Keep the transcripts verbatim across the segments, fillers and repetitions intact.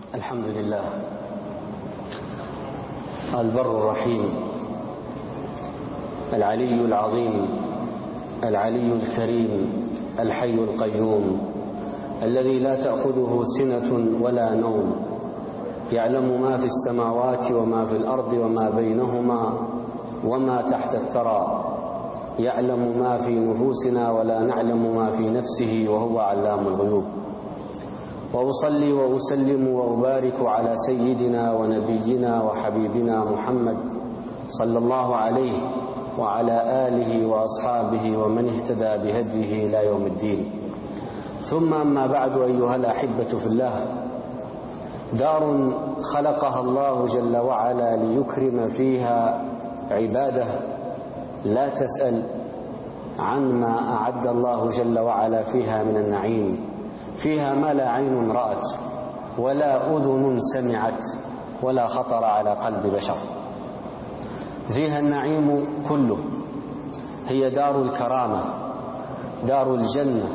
الحمد لله البر الرحيم العلي العظيم العلي الكريم الحي القيوم الذي لا تأخذه سنة ولا نوم، يعلم ما في السماوات وما في الأرض وما بينهما وما تحت الثرى، يعلم ما في نفوسنا ولا نعلم ما في نفسه وهو علام الغيوب. وأصلي وأسلم وأبارك على سيدنا ونبينا وحبيبنا محمد صلى الله عليه وعلى آله وأصحابه ومن اهتدى بهديه إلى يوم الدين. ثم أما بعد، أيها الأحبة في الله، دار خلقها الله جل وعلا ليكرم فيها عباده، لا تسأل عن ما أعد الله جل وعلا فيها من النعيم، فيها ما لا عين رأت ولا أذن سمعت ولا خطر على قلب بشر. فيها النعيم كله، هي دار الكرامة، دار الجنة،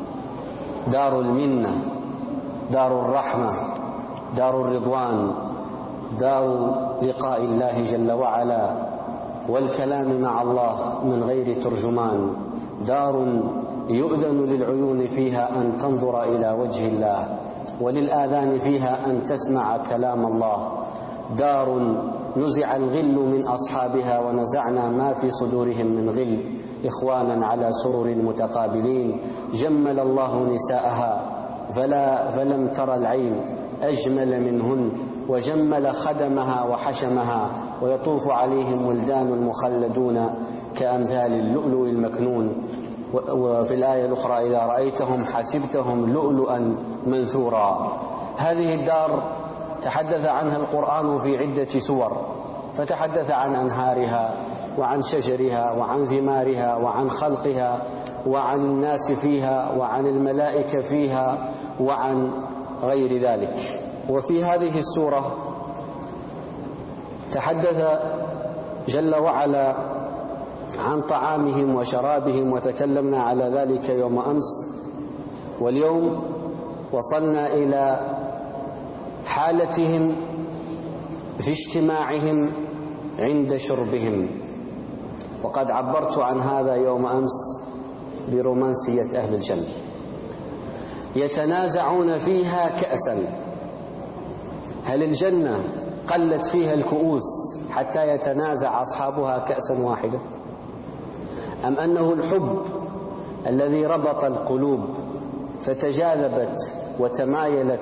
دار المنة، دار الرحمة، دار الرضوان، دار لقاء الله جل وعلا والكلام مع الله من غير ترجمان، دار يؤذن للعيون فيها أن تنظر إلى وجه الله، وللآذان فيها أن تسمع كلام الله، دار نزع الغل من أصحابها ونزعنا ما في صدورهم من غل، إخوانا على سرر متقابلين، جمل الله نساءها فلا فلم تر العين أجمل منهن، وجمل خدمها وحشمها، ويطوف عليهم ولدان مخلدون كأمثال اللؤلؤ المكنون. وفي الآية الأخرى: إذا رأيتهم حسبتهم لؤلؤا منثورا. هذه الدار تحدث عنها القرآن في عدة سور، فتحدث عن أنهارها وعن شجرها وعن ثمارها وعن خلقها وعن الناس فيها وعن الملائكة فيها وعن غير ذلك. وفي هذه السورة تحدث جل وعلا عن طعامهم وشرابهم، وتكلمنا على ذلك يوم أمس. واليوم وصلنا إلى حالتهم في اجتماعهم عند شربهم، وقد عبرت عن هذا يوم أمس برومانسية أهل الجنة. يتنازعون فيها كأسا. هل الجنة قلت فيها الكؤوس حتى يتنازع أصحابها كأسا واحدة، أم أنه الحب الذي ربط القلوب فتجاذبت وتمايلت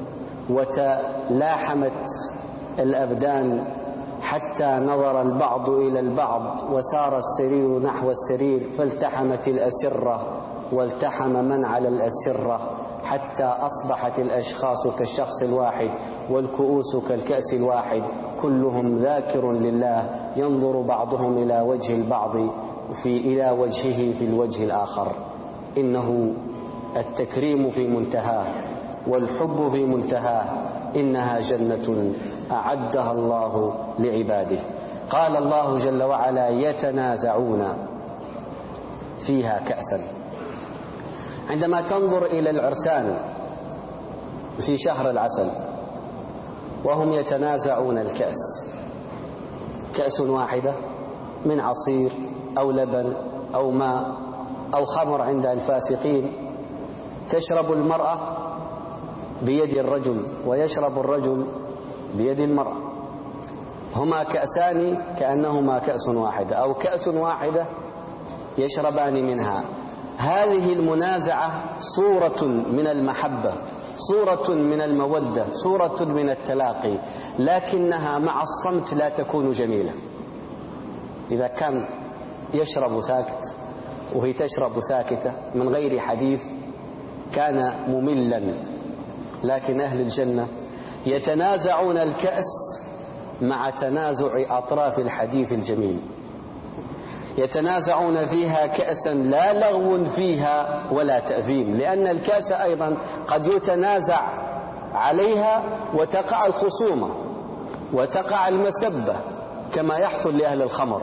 وتلاحمت الأبدان حتى نظر البعض إلى البعض وسار السرير نحو السرير، فالتحمت الأسرة والتحم من على الأسرة حتى أصبحت الأشخاص كالشخص الواحد والكؤوس كالكأس الواحد، كلهم ذاكر لله، ينظر بعضهم إلى وجه البعض في إلى وجهه في الوجه الآخر. إنه التكريم في منتهاه والحب في منتهاه، إنها جنة أعدها الله لعباده. قال الله جل وعلا: يتنازعون فيها كأسا. عندما تنظر إلى العرسان في شهر العسل وهم يتنازعون الكأس، كأس واحدة من عصير أو لبن أو ماء أو خمر عند الفاسقين، تشرب المرأة بيد الرجل ويشرب الرجل بيد المرأة، هما كأسان كأنهما كأس واحدة أو كأس واحدة يشربان منها. هذه المنازعة صورة من المحبة، صورة من المودة، صورة من التلاقي، لكنها مع الصمت لا تكون جميلة. إذا كان يشرب ساكت وهي تشرب ساكتة من غير حديث كان مملا، لكن أهل الجنة يتنازعون الكأس مع تنازع أطراف الحديث الجميل، يتنازعون فيها كأسا لا لغو فيها ولا تأثيم، لأن الكأس أيضا قد يتنازع عليها وتقع الخصومة وتقع المسبة كما يحصل لأهل الخمر،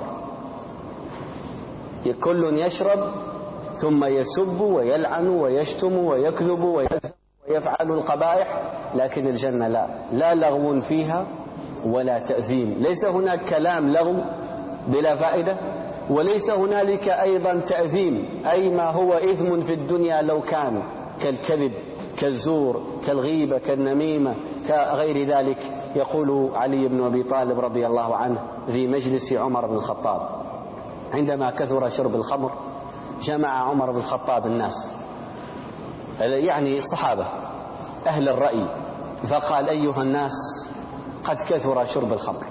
كل يشرب ثم يسب ويلعن ويشتم ويكذب يفعل القبائح، لكن الجنة لا لا لغو فيها ولا تأثيم. ليس هناك كلام لغو بلا فائدة، وليس هنالك أيضا تأثيم، أي ما هو إثم في الدنيا لو كان كالكذب كالزور كالغيبة كالنميمة كغير ذلك. يقول علي بن أبي طالب رضي الله عنه في مجلس عمر بن الخطاب عندما كثر شرب الخمر، جمع عمر بن الخطاب الناس، يعني الصحابة أهل الرأي، فقال: أيها الناس، قد كثر شرب الخمر،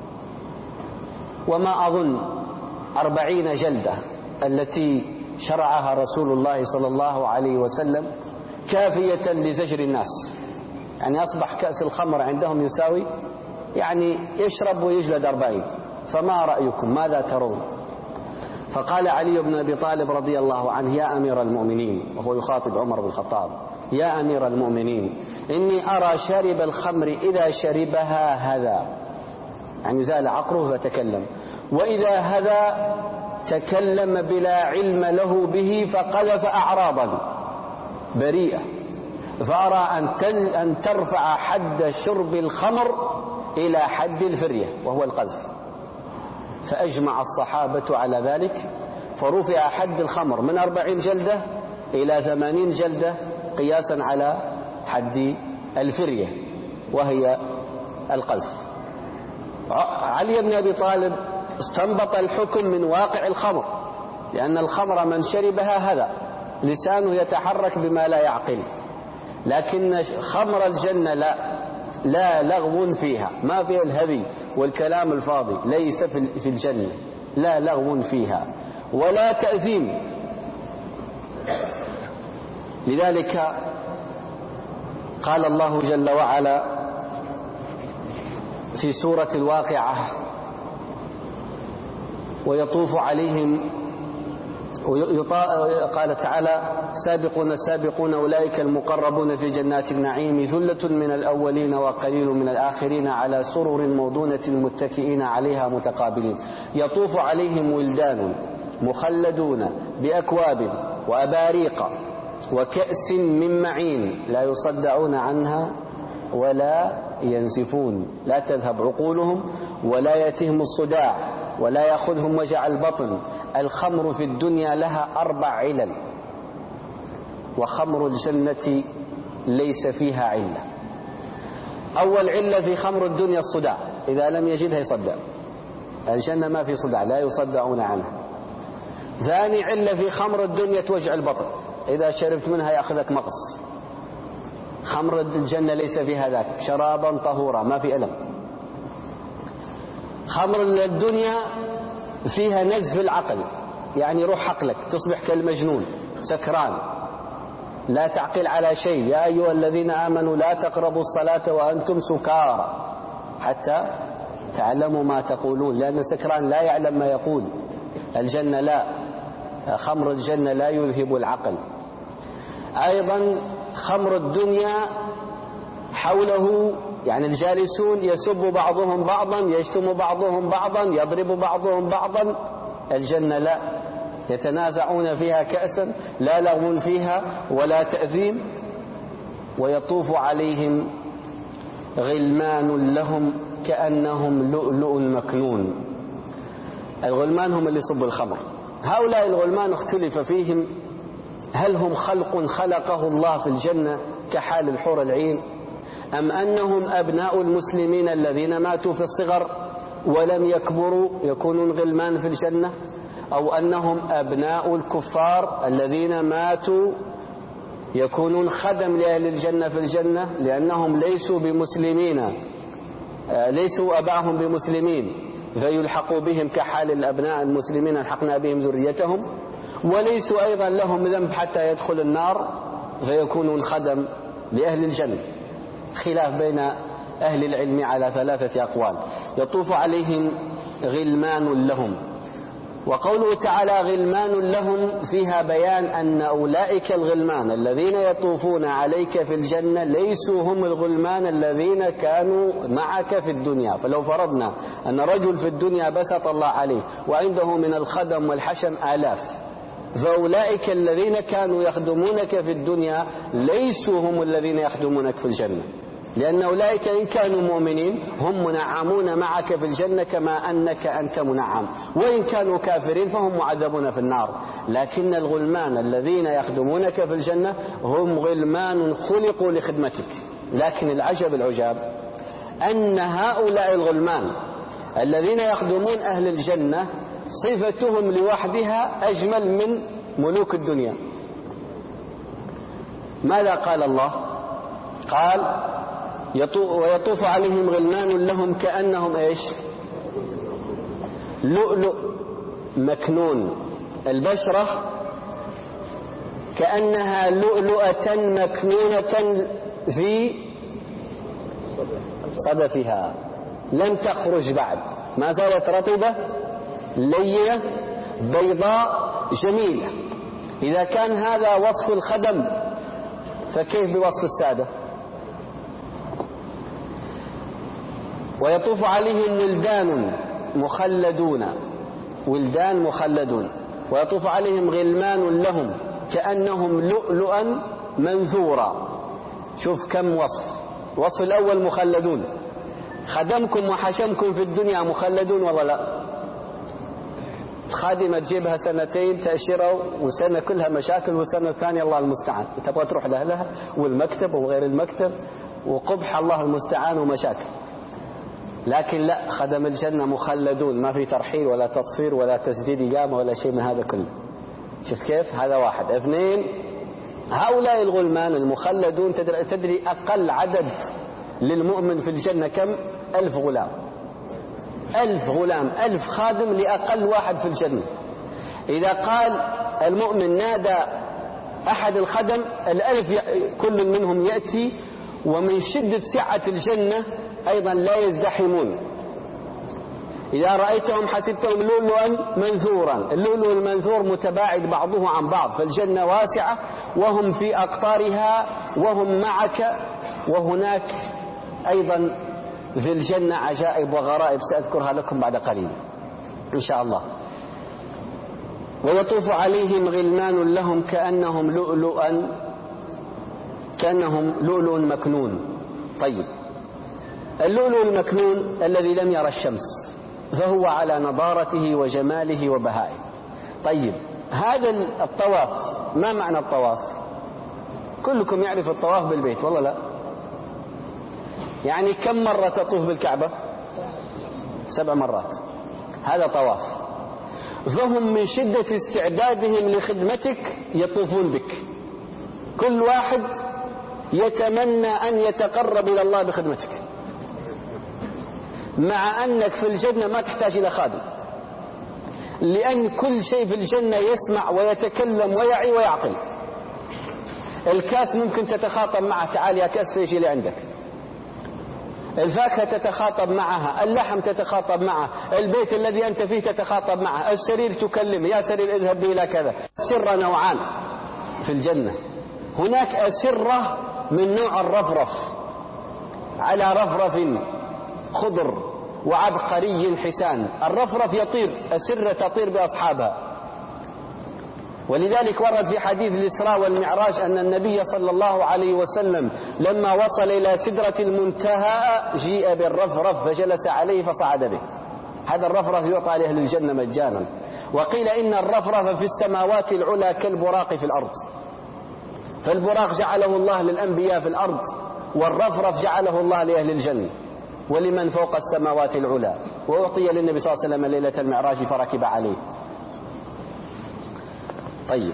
وما أظن أربعين جلدة التي شرعها رسول الله صلى الله عليه وسلم كافية لزجر الناس. يعني أصبح كأس الخمر عندهم يساوي يعني يشرب ويجلد أربعين، فما رأيكم؟ ماذا ترون؟ فقال علي بن أبي طالب رضي الله عنه: يا أمير المؤمنين، وهو يخاطب عمر بن الخطاب: يا أمير المؤمنين، إني أرى شارب الخمر إذا شربها هذا، يعني زال عقله فتكلم، وإذا هذا تكلم بلا علم له به فقذف أعراضا بريئة، فأرى أن ترفع حد شرب الخمر إلى حد الفرية وهو القذف. فأجمع الصحابة على ذلك، فرفع حد الخمر من أربعين جلدة إلى ثمانين جلدة قياسا على حد الفرية وهي القذف. علي بن أبي طالب استنبط الحكم من واقع الخمر، لأن الخمر من شربها هذا لسانه يتحرك بما لا يعقل، لكن خمر الجنة لا لا لغو فيها، ما فيها الهبي والكلام الفاضي، ليس في الجنة لا لغو فيها ولا تأثيم. لذلك قال الله جل وعلا في سورة الواقعة: ويطوف عليهم، قال تعالى: سابقون السابقون أولئك المقربون في جنات النعيم ثلة من الأولين وقليل من الآخرين على سرر موضونة متكئين عليها متقابلين. يطوف عليهم ولدان مخلدون بأكواب وأباريق وكأس من معين لا يصدعون عنها ولا ينزفون، لا تذهب عقولهم ولا يأتيهم الصداع ولا يأخذهم وجع البطن. الخمر في الدنيا لها أربع علل، وخمر الجنة ليس فيها علة. أول علة في خمر الدنيا الصداع، إذا لم يجدها يصدع. الجنة ما في صداع، لا يصدعون عنها. ثاني علة في خمر الدنيا توجع البطن، إذا شربت منها يأخذك مقص. خمر الجنة ليس فيها ذاك، شرابا طهورا ما في ألم. خمر الدنيا فيها نزف العقل، يعني روح عقلك تصبح كالمجنون سكران لا تعقل على شيء. يا أيها الذين آمنوا لا تقربوا الصلاة وأنتم سكارى حتى تعلموا ما تقولون، لأن السكران لا يعلم ما يقول. الجنة لا، خمر الجنة لا يذهب العقل. أيضا خمر الدنيا حوله يعني الجالسون يسب بعضهم بعضا، يشتم بعضهم بعضا، يضرب بعضهم بعضا. الجنة لا، يتنازعون فيها كأسا لا لغو فيها ولا تأثيم. ويطوف عليهم غلمان لهم كأنهم لؤلؤ مكنون. الغلمان هم اللي يصبوا الخمر. هؤلاء الغلمان اختلف فيهم، هل هم خلق خلقه الله في الجنة كحال الحور العين، أم أنهم أبناء المسلمين الذين ماتوا في الصغر ولم يكبروا يكونون غلمان في الجنة، أو أنهم أبناء الكفار الذين ماتوا يكونون خدم لأهل الجنة في الجنة، لأنهم ليسوا بمسلمين، ليسوا أباهم بمسلمين فيلحقوا بهم كحال الأبناء المسلمين الحقنا بهم ذريتهم، وليسوا أيضا لهم ذنب حتى يدخل النار فيكونون خدم لأهل الجنة. خلاف بين أهل العلم على ثلاثة أقوال. يطوف عليهم غلمان لهم، وقوله تعالى غلمان لهم فيها بيان أن أولئك الغلمان الذين يطوفون عليك في الجنة ليسوا هم الغلمان الذين كانوا معك في الدنيا. فلو فرضنا أن رجل في الدنيا بسط الله عليه وعنده من الخدم والحشم آلاف، فأولئك الذين كانوا يخدمونك في الدنيا ليسوا هم الذين يخدمونك في الجنة، لأن أولئك إن كانوا مؤمنين هم منعمون معك في الجنة كما أنك أنت منعم، وإن كانوا كافرين فهم معذبون في النار. لكن الغلمان الذين يخدمونك في الجنة هم غلمان خلقوا لخدمتك. لكن العجب العجاب أن هؤلاء الغلمان الذين يخدمون أهل الجنة صفتهم لوحدها أجمل من ملوك الدنيا. ماذا قال الله؟ قال ويطوف عليهم غلمان لهم كأنهم إيش؟ لؤلؤ مكنون، البشرة كأنها لؤلؤة مكنونة في صدفها لم تخرج بعد، ما زالت رطبة لينة بيضاء جميلة. إذا كان هذا وصف الخدم فكيف بوصف السادة؟ ويطوف عليهم ولدان مخلدون، ولدان مخلدون، ويطوف عليهم غلمان لهم كأنهم لؤلؤا منثورا. شوف كم وصف. وصف الأول مخلدون، خدمكم وحشمكم في الدنيا مخلدون والله لا. خادمة تجيبها سنتين تأشيرة وسنة كلها مشاكل، والسنة الثانية الله المستعان تبغى تروح لأهلها والمكتب وغير المكتب وقبح الله المستعان ومشاكل. لكن لا، خدم الجنة مخلدون، ما في ترحيل ولا تصفير ولا تسديد إقامة ولا شيء من هذا كله. شفت كيف؟ هذا واحد. اثنين، هؤلاء الغلمان المخلدون تدري أقل عدد للمؤمن في الجنة كم؟ ألف غلام. ألف غلام، ألف خادم لأقل واحد في الجنة. إذا قال المؤمن نادى أحد الخدم الألف كل منهم يأتي، ومن شدة سعة الجنة أيضا لا يزدحمون. إذا رأيتهم حسبتهم لؤلؤا منثورا، اللؤلؤ المنثور متباعد بعضه عن بعض، فالجنة واسعة وهم في أقطارها وهم معك. وهناك أيضا في الجنة عجائب وغرائب سأذكرها لكم بعد قليل إن شاء الله. ويطوف عليهم غلمان لهم كأنهم لؤلؤا كأنهم لؤلؤ مكنون. طيب، اللؤلؤ المكنون الذي لم يرى الشمس فهو على نضارته وجماله وبهائه. طيب، هذا الطواف ما معنى الطواف؟ كلكم يعرف الطواف بالبيت والله لا؟ يعني كم مرة تطوف بالكعبة؟ سبع مرات. هذا طواف. فهم من شدة استعدادهم لخدمتك يطوفون بك. كل واحد يتمنى أن يتقرب إلى الله بخدمتك، مع أنك في الجنة ما تحتاج إلى خادم، لأن كل شيء في الجنة يسمع ويتكلم ويعي ويعقل. الكاس ممكن تتخاطب معه، تعال يا كاس فيش اللي عندك. الفاكهة تتخاطب معها، اللحم تتخاطب معه، البيت الذي أنت فيه تتخاطب معه، السرير تكلمه، يا سرير اذهب بي إلى كذا. السر نوعان في الجنة. هناك أسرة من نوع الرفرف، على رفرف خضر وعبقري حسان. الرفرف يطير، أسرة تطير بأصحابها. ولذلك ورد في حديث الإسراء والمعراج أن النبي صلى الله عليه وسلم لما وصل إلى سدرة المنتهى جيء بالرفرف فجلس عليه فصعد به. هذا الرفرف يعطى لأهل الجنة مجانا. وقيل إن الرفرف في السماوات العلى كالبراق في الأرض، فالبراق جعله الله للأنبياء في الأرض، والرفرف جعله الله لأهل الجنة ولمن فوق السماوات العلى. وأعطي للنبي صلى الله عليه وسلم ليلة المعراج فركب عليه. طيب،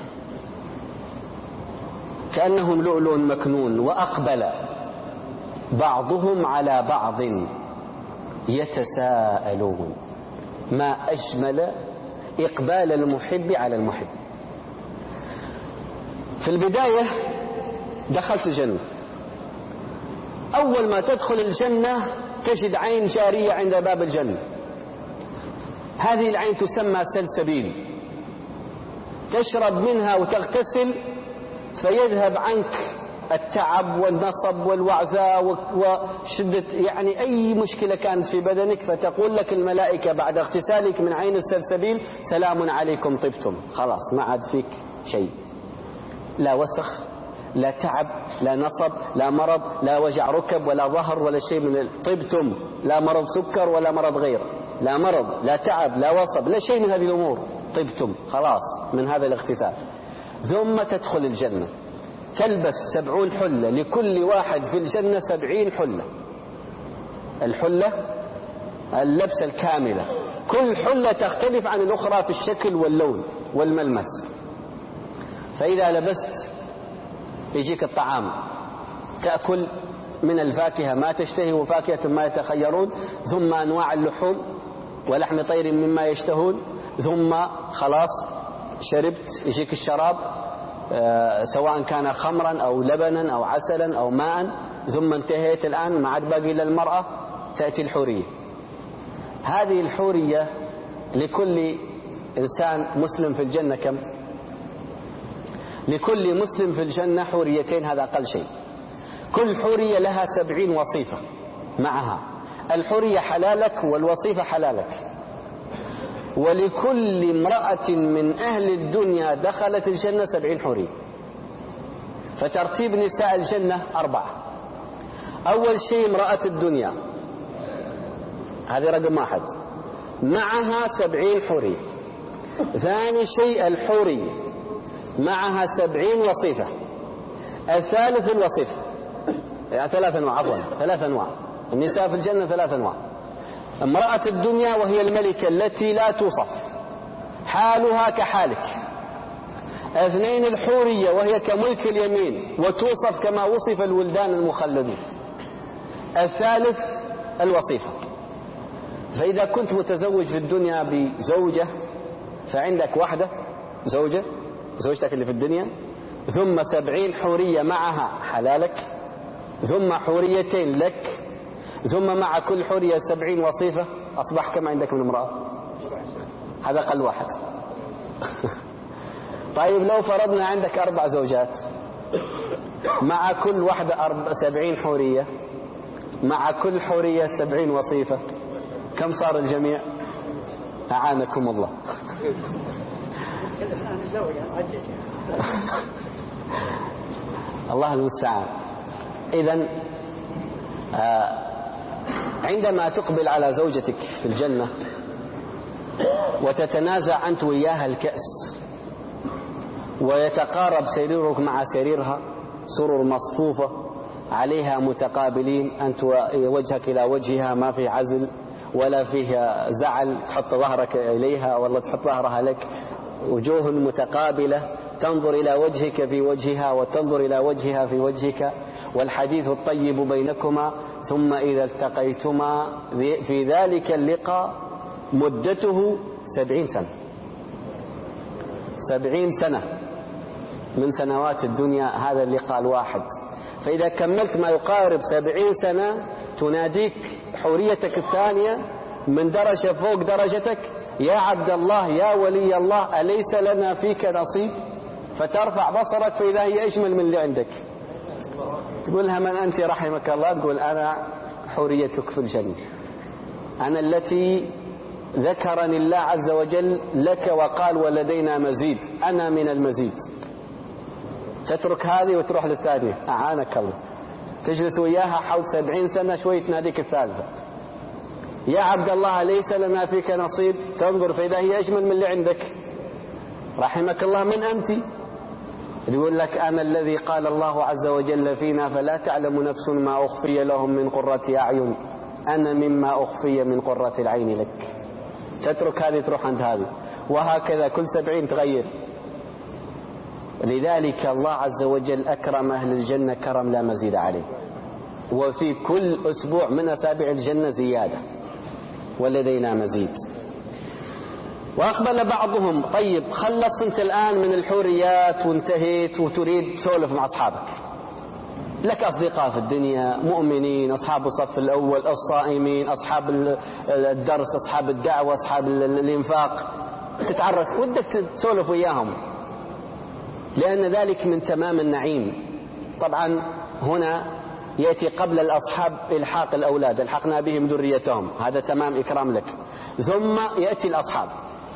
كأنهم لؤلؤ مكنون. وأقبل بعضهم على بعض يتساءلون. ما أجمل إقبال المحب على المحب. في البداية دخلت الجنة، أول ما تدخل الجنة تجد عين جارية عند باب الجنة. هذه العين تسمى سلسبيل، تشرب منها وتغتسل فيذهب عنك التعب والنصب والوعثاء وشدة يعني أي مشكلة كانت في بدنك، فتقول لك الملائكة بعد اغتسالك من عين السلسبيل سلام عليكم طبتم. خلاص ما عاد فيك شيء، لا وسخ، لا تعب، لا نصب، لا مرض، لا وجع ركب ولا ظهر ولا شيء من طبتم. لا مرض سكر ولا مرض غيره، لا مرض، لا تعب، لا وصب، لا شيء من هذه الأمور. طبتم خلاص من هذا الاغتسال. ثم تدخل الجنة، تلبس سبعون حلة، لكل واحد في الجنة سبعين حلة. الحلة اللبسة الكاملة، كل حلة تختلف عن الأخرى في الشكل واللون والملمس. فإذا لبست يجيك الطعام، تأكل من الفاكهة ما تشتهي وفاكهة ما يتخيرون، ثم أنواع اللحوم ولحم طير مما يشتهون، ثم خلاص شربت يجيك الشراب آه سواء كان خمرا أو لبنا أو عسلا أو ماء، ثم انتهيت الآن ما عاد باقي إلا المرأة، تأتي الحورية. هذه الحورية لكل إنسان مسلم في الجنة كم؟ لكل مسلم في الجنة حوريتين، هذا أقل شيء. كل حورية لها سبعين وصيفة معها، الحورية حلالك والوصيفة حلالك. ولكل امرأة من أهل الدنيا دخلت الجنة سبعين حورية. فترتيب نساء الجنة أربعة. أول شيء امرأة الدنيا، هذه رقم واحد، معها سبعين حورية. ثاني شيء الحورية معها سبعين وصيفة. الثالث الوصيفة، يعني ثلاث أنواع، عفوا ثلاث أنواع النساء في الجنة، ثلاث أنواع. امرأة الدنيا وهي الملكة التي لا توصف، حالها كحالك. اثنين الحورية وهي كملك اليمين وتوصف كما وصف الولدان المخلدون. الثالث الوصيفة. فإذا كنت متزوج في الدنيا بزوجة فعندك واحدة زوجة، زوجتك اللي في الدنيا، ثم سبعين حورية معها حلالك، ثم حوريتين لك، ثم مع كل حورية سبعين وصيفة. أصبح كم عندك من امرأة؟ هذا أقل واحد. طيب لو فرضنا عندك أربع زوجات، مع كل واحدة أربع سبعين حورية، مع كل حورية سبعين وصيفة، كم صار الجميع؟ أعانكم الله. الله المستعان. إذن آه عندما تقبل على زوجتك في الجنة وتتنازع أنت وياها الكأس، ويتقارب سريرك مع سريرها، سرر مصفوفة عليها متقابلين، أنت وجهك إلى وجهها، ما في عزل ولا فيه زعل، تحط ظهرك إليها والله تحط ظهرها لك، وجوه متقابلة، تنظر إلى وجهك في وجهها وتنظر إلى وجهها في وجهك، والحديث الطيب بينكما. ثم إذا التقيتما في ذلك اللقاء مدته سبعين سنة، سبعين سنة من سنوات الدنيا هذا اللقاء الواحد. فإذا كملت ما يقارب سبعين سنة تناديك حوريتك الثانية من درجة فوق درجتك: يا عبد الله، يا ولي الله، أليس لنا فيك نصيب؟ فترفع بصرك فإذا هي أجمل من اللي عندك. تقولها: من أنت رحمك الله؟ تقول: أنا حوريتك في الجنة، أنا التي ذكرني الله عز وجل لك وقال ولدينا مزيد، أنا من المزيد. تترك هذه وتروح للثانية، أعانك الله، تجلس وياها حول سبعين سنة، شوي تناديك الثالثة: يا عبد الله ليس لنا فيك نصيب؟ تنظر فإذا هي أجمل من اللي عندك. رحمك الله، من أنت؟ يقول لك: أنا الذي قال الله عز وجل فينا: فلا تعلم نفس ما أخفي لهم من قرة أعين، أنا مما أخفي من قرة العين لك. تترك هذه تروح عند هذه، وهكذا كل سبعين تغير. لذلك الله عز وجل أكرم أهل الجنة كرم لا مزيد عليه، وفي كل أسبوع من أسابيع الجنة زيادة، ولدينا مزيد. وأقبل بعضهم: طيب خلصت أنت الآن من الحوريات وانتهيت وتريد تسولف مع أصحابك، لك أصدقاء في الدنيا مؤمنين، أصحاب الصف الأول، الصائمين، أصحاب الدرس، أصحاب الدعوة، أصحاب الإنفاق، تتعرف ودك تسولف وياهم، لأن ذلك من تمام النعيم. طبعا هنا يأتي قبل الأصحاب إلحاق الأولاد، الحقنا بهم ذريتهم، هذا تمام إكرام لك. ثم يأتي الأصحاب،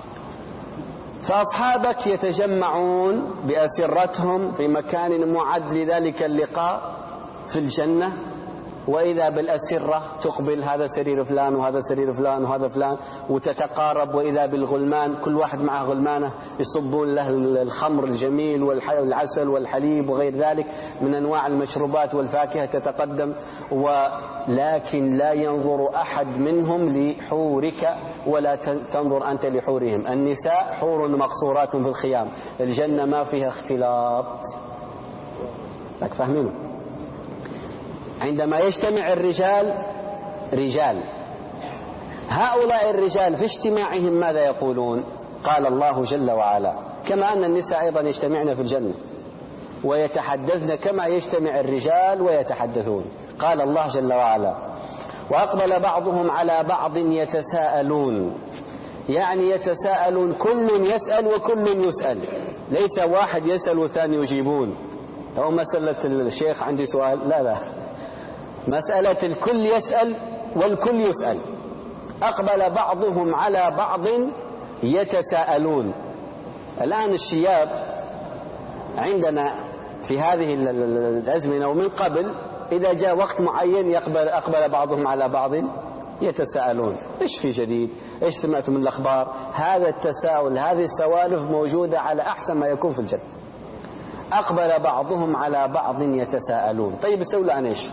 فأصحابك يتجمعون بأسرتهم في مكان معد لذلك اللقاء في الجنة، وإذا بالأسرة تقبل هذا سرير فلان وهذا سرير فلان وهذا فلان، وتتقارب، وإذا بالغلمان كل واحد معه غلمانة يصبون له الخمر الجميل والعسل والحليب وغير ذلك من أنواع المشروبات والفاكهة تتقدم، ولكن لا ينظر أحد منهم لحورك ولا تنظر أنت لحورهم. النساء حور مقصورات في الخيام، الجنة ما فيها اختلاط. لك فاهمينه؟ عندما يجتمع الرجال رجال، هؤلاء الرجال في اجتماعهم ماذا يقولون؟ قال الله جل وعلا: كما أن النساء أيضا يجتمعن في الجنة ويتحدثن كما يجتمع الرجال ويتحدثون. قال الله جل وعلا: وأقبل بعضهم على بعض يتساءلون، يعني يتساءلون، كل يسأل وكل يسأل، ليس واحد يسأل والثاني يجيبون. أو مسألة الشيخ عندي سؤال، لا لا، مسألة الكل يسأل والكل يسأل. أقبل بعضهم على بعض يتساءلون. الآن الشياب عندنا في هذه الأزمنة ومن قبل، إذا جاء وقت معين يقبل أقبل بعضهم على بعض يتساءلون: إيش في جديد؟ إيش سمعتم من الأخبار؟ هذا التساؤل، هذه السوالف موجودة على أحسن ما يكون في الجنة. أقبل بعضهم على بعض يتساءلون. طيب يسألوا عن إيش؟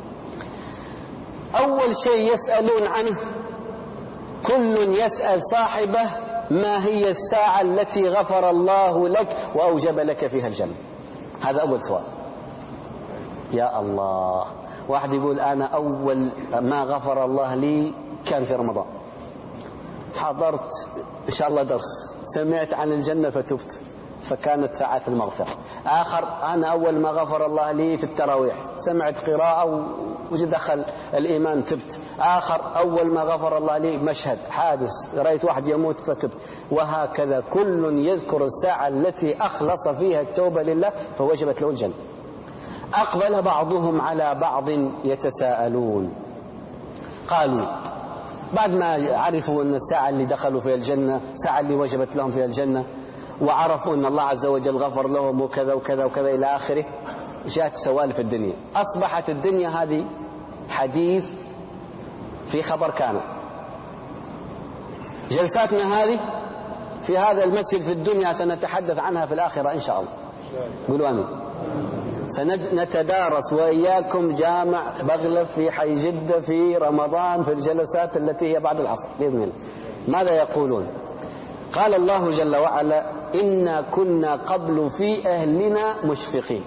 أول شيء يسألون عنه، كل يسأل صاحبه: ما هي الساعة التي غفر الله لك وأوجب لك فيها الجنة؟ هذا أول سؤال. يا الله، واحد يقول: أنا أول ما غفر الله لي كان في رمضان، حضرت إن شاء الله درس، سمعت عن الجنة فتبت فكانت ساعات المغفرة. آخر: أنا أول ما غفر الله لي في التراويح، سمعت قراءة ودخل الإيمان تبت. آخر: أول ما غفر الله لي مشهد حادث، رأيت واحد يموت فتبت. وهكذا كل يذكر الساعة التي أخلص فيها التوبة لله فوجبت له الجنة. أقبل بعضهم على بعض يتساءلون. قالوا بعد ما عرفوا أن الساعة اللي دخلوا فيها الجنة ساعة اللي وجبت لهم فيها الجنة، وعرفوا أن الله عز وجل غفر لهم وكذا وكذا وكذا إلى آخره، جاءت سوالف الدنيا. أصبحت الدنيا هذه حديث في خبر كان. جلساتنا هذه في هذا المسجد في الدنيا سنتحدث عنها في الآخرة إن شاء الله. قولوا آمين. سنتدارس وإياكم جامع بغلف في حي جدة في رمضان في الجلسات التي هي بعد العصر بإذن الله. ماذا يقولون؟ قال الله جل وعلا: إنا كنا قبل في أهلنا مشفقين.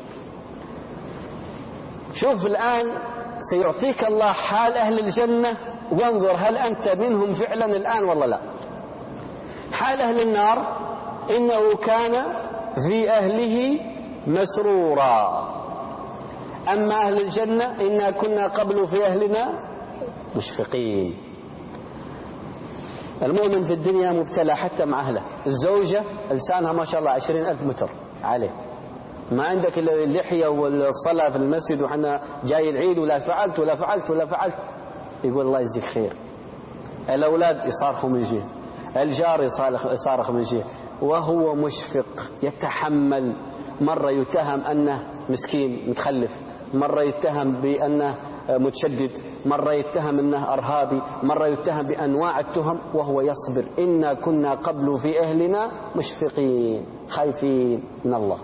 شوف الآن سيعطيك الله حال أهل الجنة، وانظر هل أنت منهم فعلا الآن ولا لا. حال أهل النار: إنه كان في أهله مسرورا. أما أهل الجنة: إنا كنا قبل في أهلنا مشفقين. المؤمن في الدنيا مبتلى حتى مع أهله. الزوجة لسانها ما شاء الله عشرين ألف متر عليه، ما عندك إلا اللحية والصلاة في المسجد وحنا جاي العيد ولا فعلت ولا فعلت ولا فعلت. يقول الله يجزيك خير. الأولاد يصارخوا من جهة، الجار يصارخ من جهة، وهو مشفق يتحمل. مرة يتهم أنه مسكين متخلف، مرة يتهم بأنه متشدد، مرة يتهم أنه أرهابي، مرة يتهم بأنواع التهم، وهو يصبر. إنا كنا قبل في أهلنا مشفقين، خايفين من الله.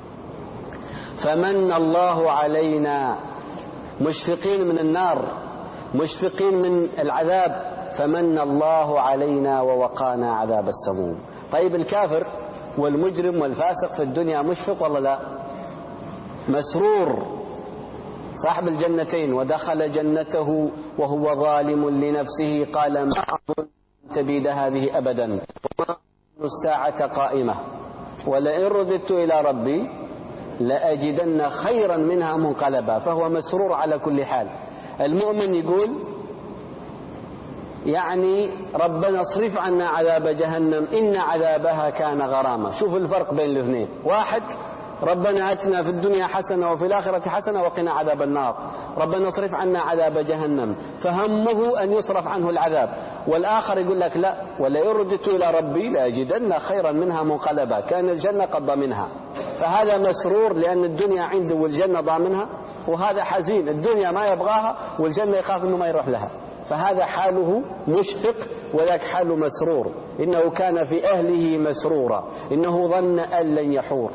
فمن الله علينا، مشفقين من النار، مشفقين من العذاب، فمن الله علينا ووقانا عذاب السموم. طيب الكافر والمجرم والفاسق في الدنيا مشفق ولا لا؟ مسرور. صاحب الجنتين: ودخل جنته وهو ظالم لنفسه قال ما أظن أن تبيد هذه أبدا وما أظن الساعة قائمة ولئن رددت إلى ربي لأجدن خيرا منها منقلبا. فهو مسرور على كل حال. المؤمن يقول يعني ربنا اصرف عنا عذاب جهنم إن عذابها كان غراما. شوف الفرق بين الاثنين. واحد ربنا أتنا في الدنيا حسنة وفي الآخرة حسنة وقنا عذاب النار، ربنا اصرف عنا عذاب جهنم، فهمه أن يصرف عنه العذاب. والآخر يقول لك لا، ولئن رددت إلى ربي لأجدن خيرا منها منقلبا، كان الجنة قد ضمنها. فهذا مسرور لأن الدنيا عنده والجنة ضامنها، وهذا حزين الدنيا ما يبغاها والجنة يخاف أنه ما يروح لها. فهذا حاله مشفق وذاك حاله مسرور. إنه كان في أهله مسرورا، إنه ظن أن لن يحور.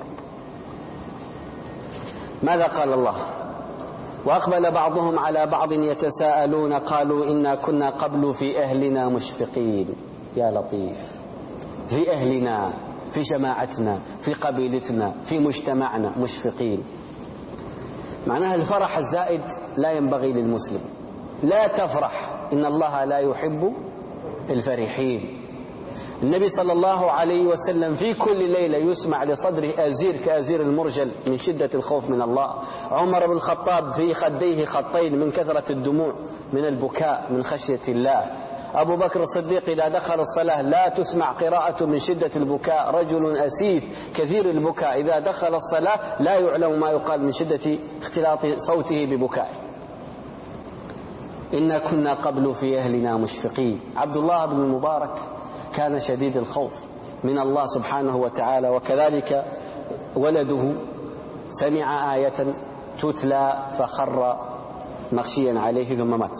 ماذا قال الله؟ وأقبل بعضهم على بعض يتساءلون قالوا إنا كنا قبل في أهلنا مشفقين. يا لطيف، في أهلنا، في جماعتنا، في قبيلتنا، في مجتمعنا مشفقين. معناها الفرح الزائد لا ينبغي للمسلم. لا تفرح، إن الله لا يحب الفرحين. النبي صلى الله عليه وسلم في كل ليلة يسمع لصدره أزير كأزير المرجل من شدة الخوف من الله. عمر بن الخطاب في خديه خطين من كثرة الدموع من البكاء من خشية الله. أبو بكر الصديق إذا دخل الصلاة لا تسمع قراءة من شدة البكاء، رجل أسيف كثير البكاء إذا دخل الصلاة لا يعلم ما يقال من شدة اختلاط صوته ببكائه. إنا كنا قبل في أهلنا مشفقين. عبد الله بن المبارك كان شديد الخوف من الله سبحانه وتعالى، وكذلك ولده سمع آية تتلى فخر مغشيا عليه ثم مات.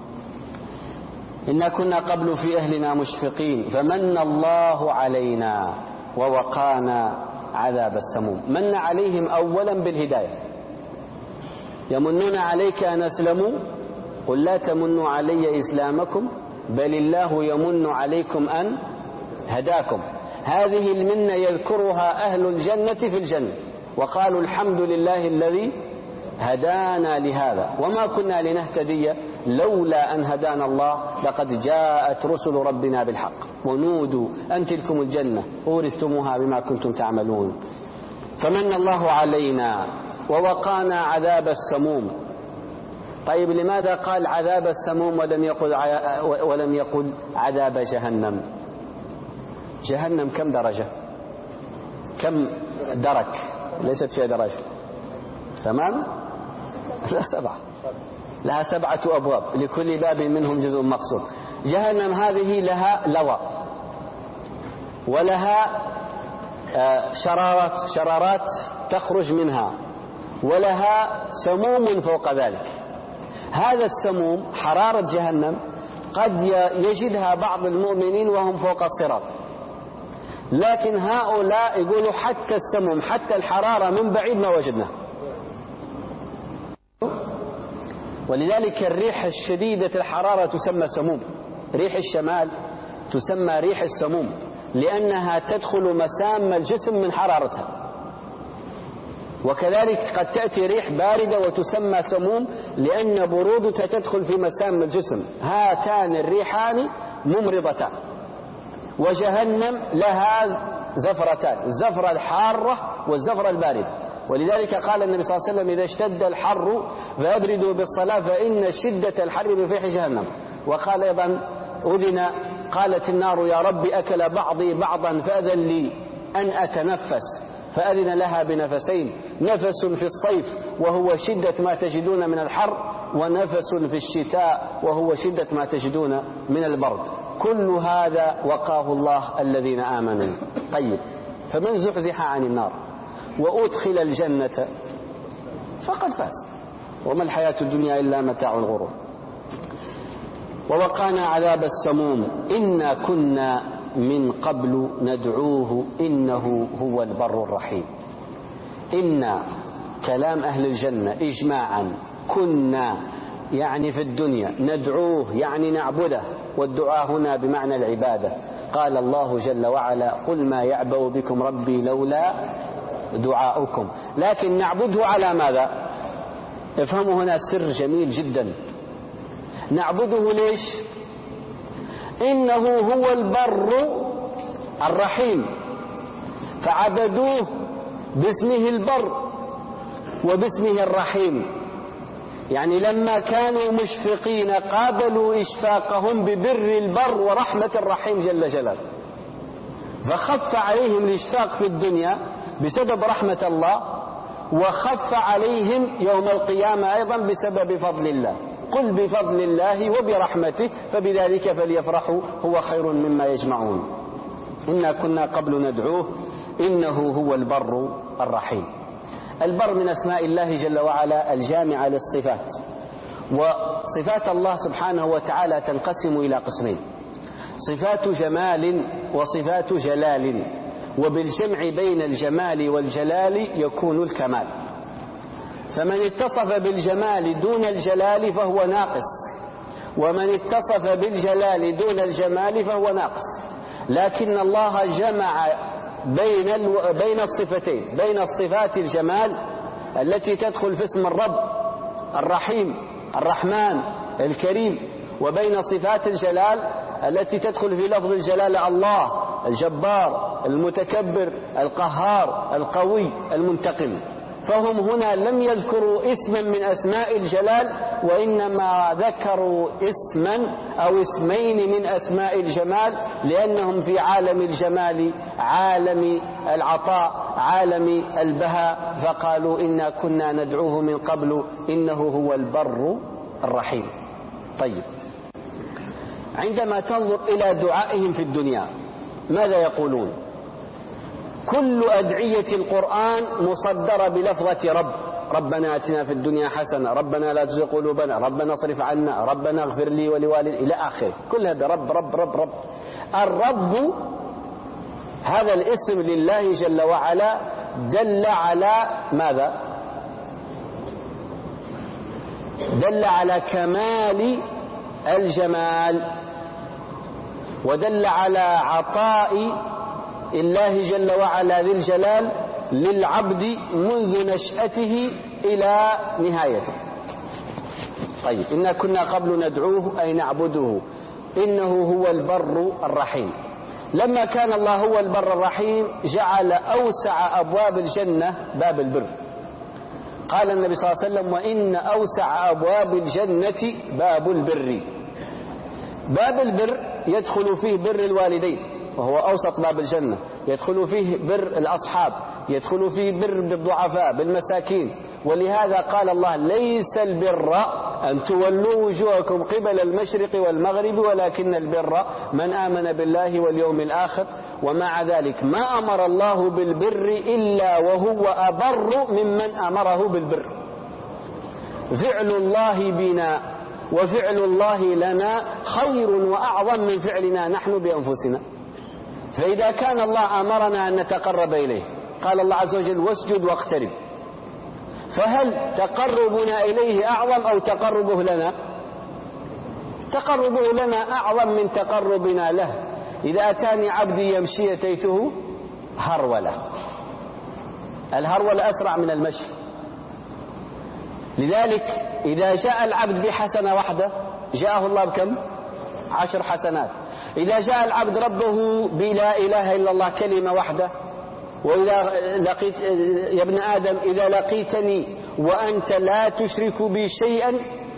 إنا كنا قبل في أهلنا مشفقين فمن الله علينا ووقانا عذاب السموم. من عليهم أولا بالهداية. يمنون عليك أن أسلموا قل لا تمنوا علي إسلامكم بل الله يمن عليكم أن هداكم. هذه المنة يذكرها أهل الجنة في الجنة، وقالوا الحمد لله الذي هدانا لهذا وما كنا لنهتدي لولا أن هدانا الله لقد جاءت رسل ربنا بالحق ونودوا أن تلكم الجنة أورثتموها بما كنتم تعملون. فمن الله علينا ووقانا عذاب السموم. طيب لماذا قال عذاب السموم ولم يقل ولم يقل عذاب جهنم؟ جهنم كم درجة؟ كم درك؟ ليست فيها درجة، ثمان؟ لا سبعة، لها سبعة أبواب لكل باب منهم جزء مقسوم. جهنم هذه لها لوى ولها شرارات شرارات تخرج منها ولها سموم فوق ذلك. هذا السموم حرارة جهنم قد يجدها بعض المؤمنين وهم فوق الصراط، لكن هؤلاء يقولوا حتى السموم حتى الحرارة من بعيد ما وجدنا. ولذلك الريح الشديدة الحرارة تسمى سموم. ريح الشمال تسمى ريح السموم لأنها تدخل مسام الجسم من حرارتها. وكذلك قد تأتي ريح باردة وتسمى سموم لأن برودتها تدخل في مسام الجسم. هاتان الريحان ممرضتان. وجهنم لها زفرتان، الزفرة الحارة والزفرة الباردة. ولذلك قال النبي صلى الله عليه وسلم إذا اشتد الحر فأبردوا بالصلاة فإن شدة الحر بفيح جهنم. وقال أيضا أذن قالت النار يا رب أكل بعضي بعضا فأذن لي أن أتنفس، فأذن لها بنفسين، نفس في الصيف وهو شدة ما تجدون من الحر، ونفس في الشتاء وهو شدة ما تجدون من البرد. كل هذا وقاه الله الذين آمنوا. طيب فمن زحزح عن النار وأدخل الجنة فقد فاز وما الحياة الدنيا إلا متاع الغرور. ووقانا عذاب السموم إنا كنا من قبل ندعوه إنه هو البر الرحيم. إنا كلام أهل الجنة إجماعا، كنا يعني في الدنيا، ندعوه يعني نعبده، والدعاء هنا بمعنى العبادة. قال الله جل وعلا قل ما يعبأ بكم ربي لولا دعاؤكم. لكن نعبده على ماذا؟ افهموا هنا سر جميل جدا. نعبده ليش؟ إنه هو البر الرحيم، فعبدوه باسمه البر وباسمه الرحيم. يعني لما كانوا مشفقين قابلوا إشفاقهم ببر البر ورحمة الرحيم جل جلاله، فخف عليهم الإشفاق في الدنيا بسبب رحمة الله، وخف عليهم يوم القيامة أيضا بسبب فضل الله. قل بفضل الله وبرحمته فبذلك فليفرحوا هو خير مما يجمعون. إنا كنا قبل ندعوه إنه هو البر الرحيم. البر من أسماء الله جل وعلا الجامعة للصفات، وصفات الله سبحانه وتعالى تنقسم إلى قسمين: صفات جمال وصفات جلال، وبالجمع بين الجمال والجلال يكون الكمال. فمن اتصف بالجمال دون الجلال فهو ناقص، ومن اتصف بالجلال دون الجمال فهو ناقص. لكن الله جمع بين بين الصفتين، بين الصفات الجمال التي تدخل في اسم الرب الرحيم الرحمن الكريم، وبين صفات الجلال التي تدخل في لفظ الجلالة: الله الجبار المتكبر القهار القوي المنتقم. فهم هنا لم يذكروا اسما من أسماء الجلال، وإنما ذكروا اسما أو اسمين من أسماء الجمال، لأنهم في عالم الجمال، عالم العطاء، عالم البهاء، فقالوا إنا كنا ندعوه من قبل إنه هو البر الرحيم. طيب، عندما تنظر إلى دعائهم في الدنيا ماذا يقولون؟ كل أدعية القرآن مصدرة بلفظة رب: ربنا آتنا في الدنيا حسنة، ربنا لا تزغ قلوبنا، ربنا اصرف عنا، ربنا اغفر لي ولوالدي، إلى آخره. كل هذا رب رب رب رب. الرب هذا الاسم لله جل وعلا دل على ماذا؟ دل على كمال الجمال، ودل على عطاء الله جل وعلا ذي الجلال للعبد منذ نشأته إلى نهايته. طيب، إنا كنا قبل ندعوه أي نعبده إنه هو البر الرحيم. لما كان الله هو البر الرحيم جعل أوسع أبواب الجنة باب البر. قال النبي صلى الله عليه وسلم: وإن أوسع أبواب الجنة باب البر. باب البر يدخل فيه بر الوالدين وهو أوسط باب الجنة، يدخل فيه بر الأصحاب، يدخل فيه بر بالضعفاء بالمساكين. ولهذا قال الله: ليس البر أن تولوا وجوهكم قبل المشرق والمغرب ولكن البر من آمن بالله واليوم الآخر. ومع ذلك ما أمر الله بالبر إلا وهو أبر ممن أمره بالبر. فعل الله بنا وفعل الله لنا خير وأعظم من فعلنا نحن بأنفسنا. فإذا كان الله أمرنا أن نتقرب إليه، قال الله عز وجل: واسجد واقترب. فهل تقربنا إليه أعظم أو تقربه لنا؟ تقربه لنا أعظم من تقربنا له. إذا أتاني عبدي يمشي أتيته هرولة. الهرولة أسرع من المشي. لذلك إذا جاء العبد بحسنة واحدة جاءه الله بكم؟ عشر حسنات. إذا جاء العبد ربه بلا إله إلا الله كلمة واحدة: وإذا لقيت يا ابن آدم إذا لقيتني وأنت لا تشرك بي شيئا،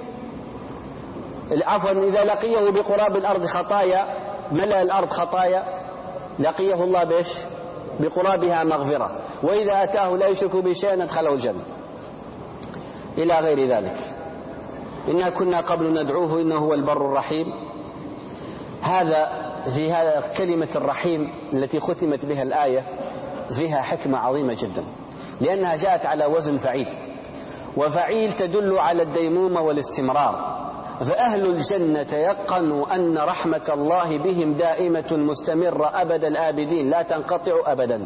عفوا إذا لقيه بقراب الأرض خطايا، ملأ الأرض خطايا، لقيه الله بإيش؟ بقرابها مغفرة. وإذا أتاه لا يشرك بي شيئا أدخله الجنة، إلى غير ذلك. إنا كنا قبل ندعوه إنه هو البر الرحيم. هذا في هذا كلمة الرحيم التي ختمت بها الآية فيها حكمة عظيمة جدا، لأنها جاءت على وزن فعيل، وفعيل تدل على الديمومة والاستمرار. فأهل الجنة تيقنوا أن رحمة الله بهم دائمة مستمرة أبد الآبدين لا تنقطع أبدا،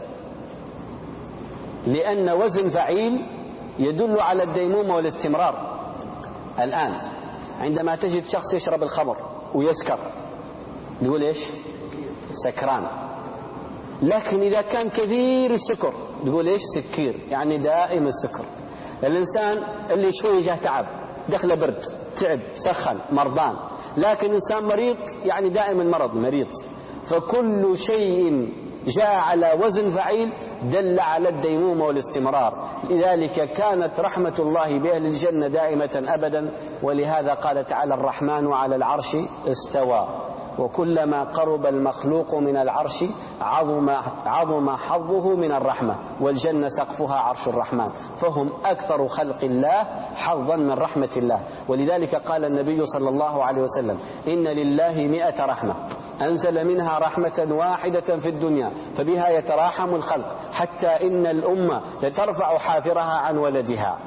لأن وزن فعيل يدل على الديمومة والاستمرار. الآن عندما تجد شخص يشرب الخمر ويسكر يقول إيش؟ سكران. لكن إذا كان كثير السكر تقول إيش؟ سكير، يعني دائم السكر. الإنسان اللي شوي جاه تعب، دخل برد، تعب، سخن، مرضان. لكن إنسان مريض يعني دائم المرض، مريض. فكل شيء جاء على وزن فعيل دل على الديمومة والاستمرار. لذلك كانت رحمة الله بأهل الجنة دائمة أبدا. ولهذا قال تعالى: الرحمن على العرش استوى. وكلما قرب المخلوق من العرش عظم, عظم حظه من الرحمة، والجنة سقفها عرش الرحمن، فهم أكثر خلق الله حظا من رحمة الله. ولذلك قال النبي صلى الله عليه وسلم: إن لله مئة رحمة أنزل منها رحمة واحدة في الدنيا فبها يتراحم الخلق، حتى إن الأمة لترفع حافرها عن ولدها.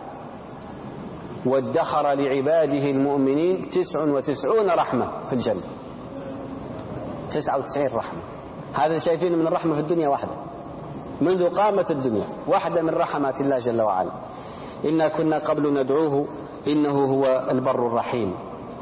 وادخر لعباده المؤمنين تسع وتسعون رحمة في الجنة، تسعة وتسعين رحمة. هذا شايفين من الرحمة في الدنيا واحدة، منذ قامت الدنيا واحدة من رحمات الله جل وعلا. إنا كنا قبل ندعوه إنه هو البر الرحيم.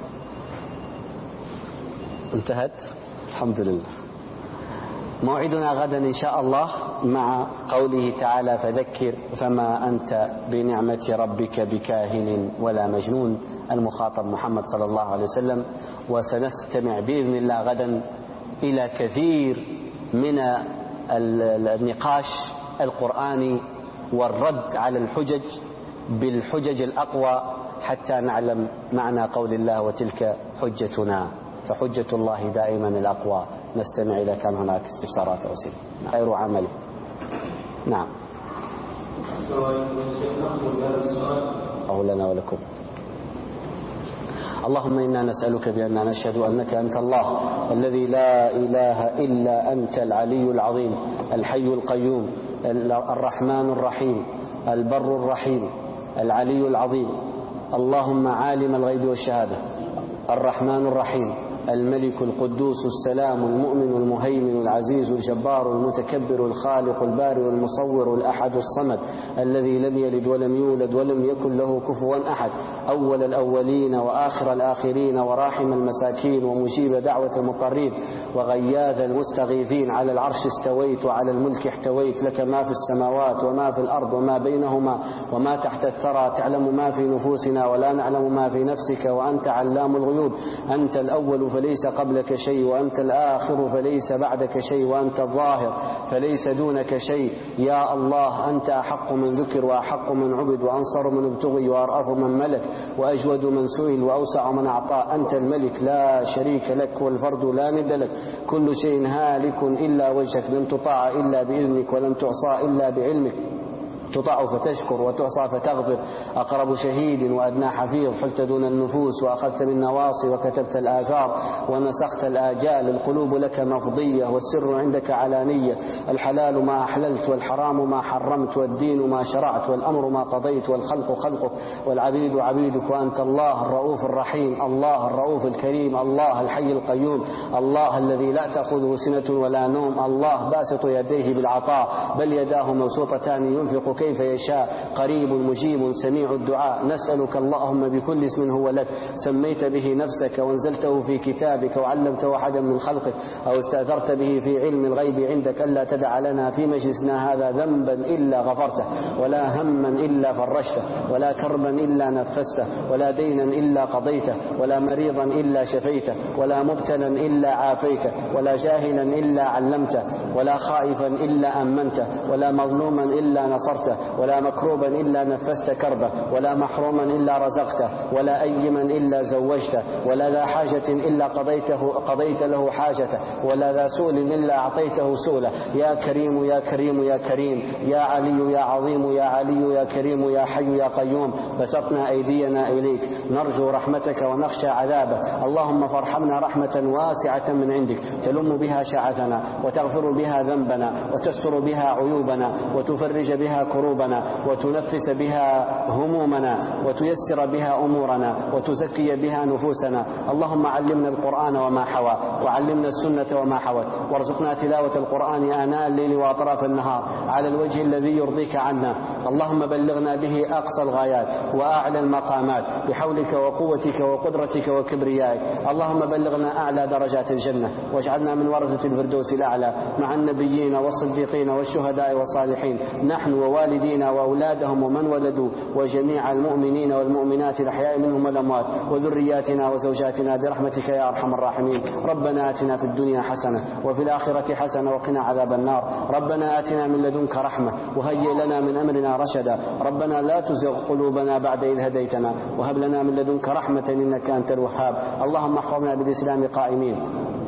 انتهت، الحمد لله. موعدنا غدا إن شاء الله مع قوله تعالى: فذكر فما أنت بنعمة ربك بكاهن ولا مجنون، المخاطب محمد صلى الله عليه وسلم. وسنستمع بإذن الله غدا إلى كثير من النقاش القرآني والرد على الحجج بالحجج الأقوى، حتى نعلم معنى قول الله: وتلك حجتنا، فحجة الله دائما الأقوى. نستمع إذا كان هناك استفسارات أو أسئلة. خير عمل. نعم. الله لنا ولكم. اللهم إنا نسألك بأننا نشهد أنك أنت الله الذي لا إله إلا أنت، العلي العظيم، الحي القيوم، الرحمن الرحيم، البر الرحيم، العلي العظيم. اللهم عالم الغيب والشهادة، الرحمن الرحيم، الملك القدوس السلام المؤمن المهيمن العزيز الجبار المتكبر الخالق البارئ المصور الأحد الصمد الذي لم يلد ولم يولد ولم يكن له كفوا أحد، أول الأولين وآخر الآخرين وراحم المساكين ومجيب دعوة المضطرين وغياث المستغيثين. على العرش استويت وعلى الملك احتويت، لك ما في السماوات وما في الأرض وما بينهما وما تحت الثرى، تعلم ما في نفوسنا ولا نعلم ما في نفسك، وأنت علام الغيوب. أنت الأول فليس قبلك شيء، وأنت الآخر فليس بعدك شيء، وأنت الظاهر فليس دونك شيء. يا الله أنت أحق من ذكر وأحق من عبد وأنصر من ابتغي وأرأف من ملك وأجود من سئل وأوسع من أعطى. أنت الملك لا شريك لك والفرد لا ند لك، كل شيء هالك إلا وجهك، لن تطاع إلا بإذنك ولن تعصى إلا بعلمك، تطاع فتشكر وتعصى فتغفر. أقرب شهيد وأدنى حفيظ، حلت دون النفوس وأخذت بالنواصي وكتبت الآثار ونسخت الآجال. القلوب لك مفضية والسر عندك علانية، الحلال ما أحللت والحرام ما حرمت والدين ما شرعت والأمر ما قضيت والخلق خلقك والعبيد عبيدك. وأنت الله الرؤوف الرحيم، الله الرؤوف الكريم، الله الحي القيوم، الله الذي لا تأخذه سنة ولا نوم، الله باسط يديه بالعطاء بل يداه مبسوطتان ينفق كيف يشاء، قريب مجيب سميع الدعاء. نسألك اللهم بكل اسم هو لك سميت به نفسك وانزلته في كتابك وعلمته أحدا من خلقك أو استأثرت به في علم الغيب عندك، ألا تدع لنا في مجلسنا هذا ذنبا إلا غفرته، ولا هما إلا فرجته، ولا كربا إلا نفسته، ولا دينا إلا قضيته، ولا مريضا إلا شفيته، ولا مبتلا إلا عافيته، ولا جاهلا إلا علمته، ولا خائفا إلا أمنته، ولا مظلوما إلا نصرته، ولا مكروبا إلا نفست كربه، ولا محروما إلا رزقته، ولا أيما إلا زوجته، ولا ذا حاجة إلا قضيته قضيت له حاجته، ولا ذا سؤل إلا أعطيته سؤله. يا كريم يا كريم يا كريم، يا علي يا عظيم يا علي يا كريم يا حي يا قيوم. بسطنا أيدينا إليك نرجو رحمتك ونخشى عذابك، اللهم فارحمنا رحمة واسعة من عندك تلم بها شعثنا وتغفر بها ذنبنا وتستر بها عيوبنا وتفرج بها كروبنا وتنفس بها همومنا وتيسر بها أمورنا وتزكي بها نفوسنا. اللهم علمنا القرآن وما حوى، وعلمنا السنة وما حوت، وارزقنا تلاوة القرآن آناء الليل وأطراف النهار على الوجه الذي يرضيك عنا. اللهم بلغنا به أقصى الغايات وأعلى المقامات بحولك وقوتك وقدرتك وكبريائك. اللهم بلغنا أعلى درجات الجنة واجعلنا من ورثة الفردوس الأعلى مع النبيين والصديقين والشهداء والصالحين، نحن ووالدينا وأولادهم ومن ولدوا وجميع المؤمنين والمؤمنات الأحياء منهم والأموات وذرياتنا وزوجاتنا برحمتك يا أرحم الراحمين. ربنا آتنا في الدنيا حسنة وفي الآخرة حسنة وقنا عذاب النار. ربنا آتنا من لدنك رحمة وهيئ لنا من أمرنا رشدا. ربنا لا تزغ قلوبنا بعد إذ هديتنا وهب لنا من لدنك رحمة إنك أنت الوهاب. اللهم احفظنا بالإسلام قائمين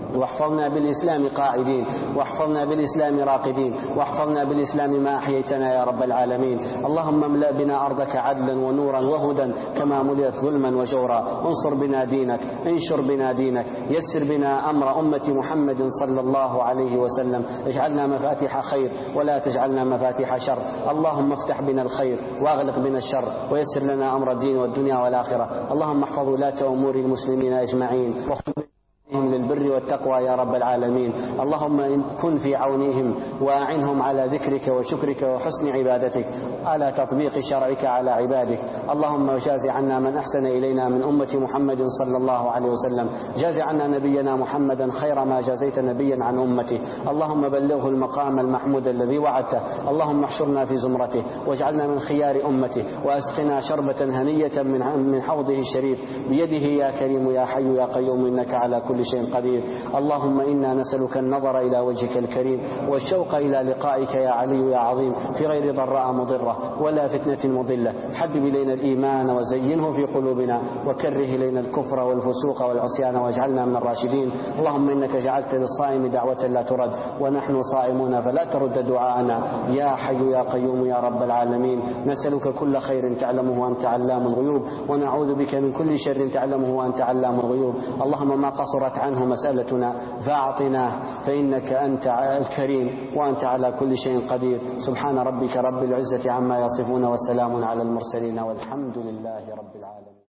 واحفظنا بالإسلام قاعدين، واحفظنا بالإسلام راقدين، واحفظنا بالإسلام ما أحييتنا يا رب العالمين. اللهم املأ بنا أرضك عدلا ونورا وهدى كما ملئت ظلما وجورا. انصر بنا دينك، انشر بنا دينك، يسر بنا أمر أمة محمد صلى الله عليه وسلم. اجعلنا مفاتيح خير ولا تجعلنا مفاتيح شر. اللهم افتح بنا الخير واغلق بنا الشر، ويسر لنا أمر الدين والدنيا والآخرة. اللهم احفظ ولاة أمور المسلمين أجمعين للبر والتقوى يا رب العالمين. اللهم إن كن في عونهم وأعنهم على ذكرك وشكرك وحسن عبادتك، على تطبيق شرعك على عبادك. اللهم جاز عنا من أحسن إلينا من أمة محمد صلى الله عليه وسلم. جاز عنا نبينا محمدا خير ما جازيت نبيا عن أمته. اللهم بلغه المقام المحمود الذي وعدته. اللهم احشرنا في زمرته واجعلنا من خيار أمته، وأسقنا شربة هنية من حوضه الشريف بيده يا كريم يا حي يا قيوم إنك على كل شيء قدير. اللهم إنا نسألك النظر إلى وجهك الكريم والشوق إلى لقائك يا علي يا عظيم، في غير ضراء مضرة ولا فتنة مضلة. حبب إلينا الإيمان وزينه في قلوبنا، وكره إلينا الكفر والفسوق والعصيان واجعلنا من الراشدين. اللهم إنك جعلت للصائم دعوة لا ترد، ونحن صائمون فلا ترد دعاءنا يا حي يا قيوم يا رب العالمين. نسألك كل خير تعلمه وأنت علام الغيوب، ونعوذ بك من كل شر تعلمه وأنت علام الغيوب. اللهم ما قصرت عنه مسألتنا فأعطناه، فإنك أنت الكريم وأنت على كل شيء قدير. سبحان ربك رب العزة عما يصفون، وسلام على المرسلين، والحمد لله رب العالمين.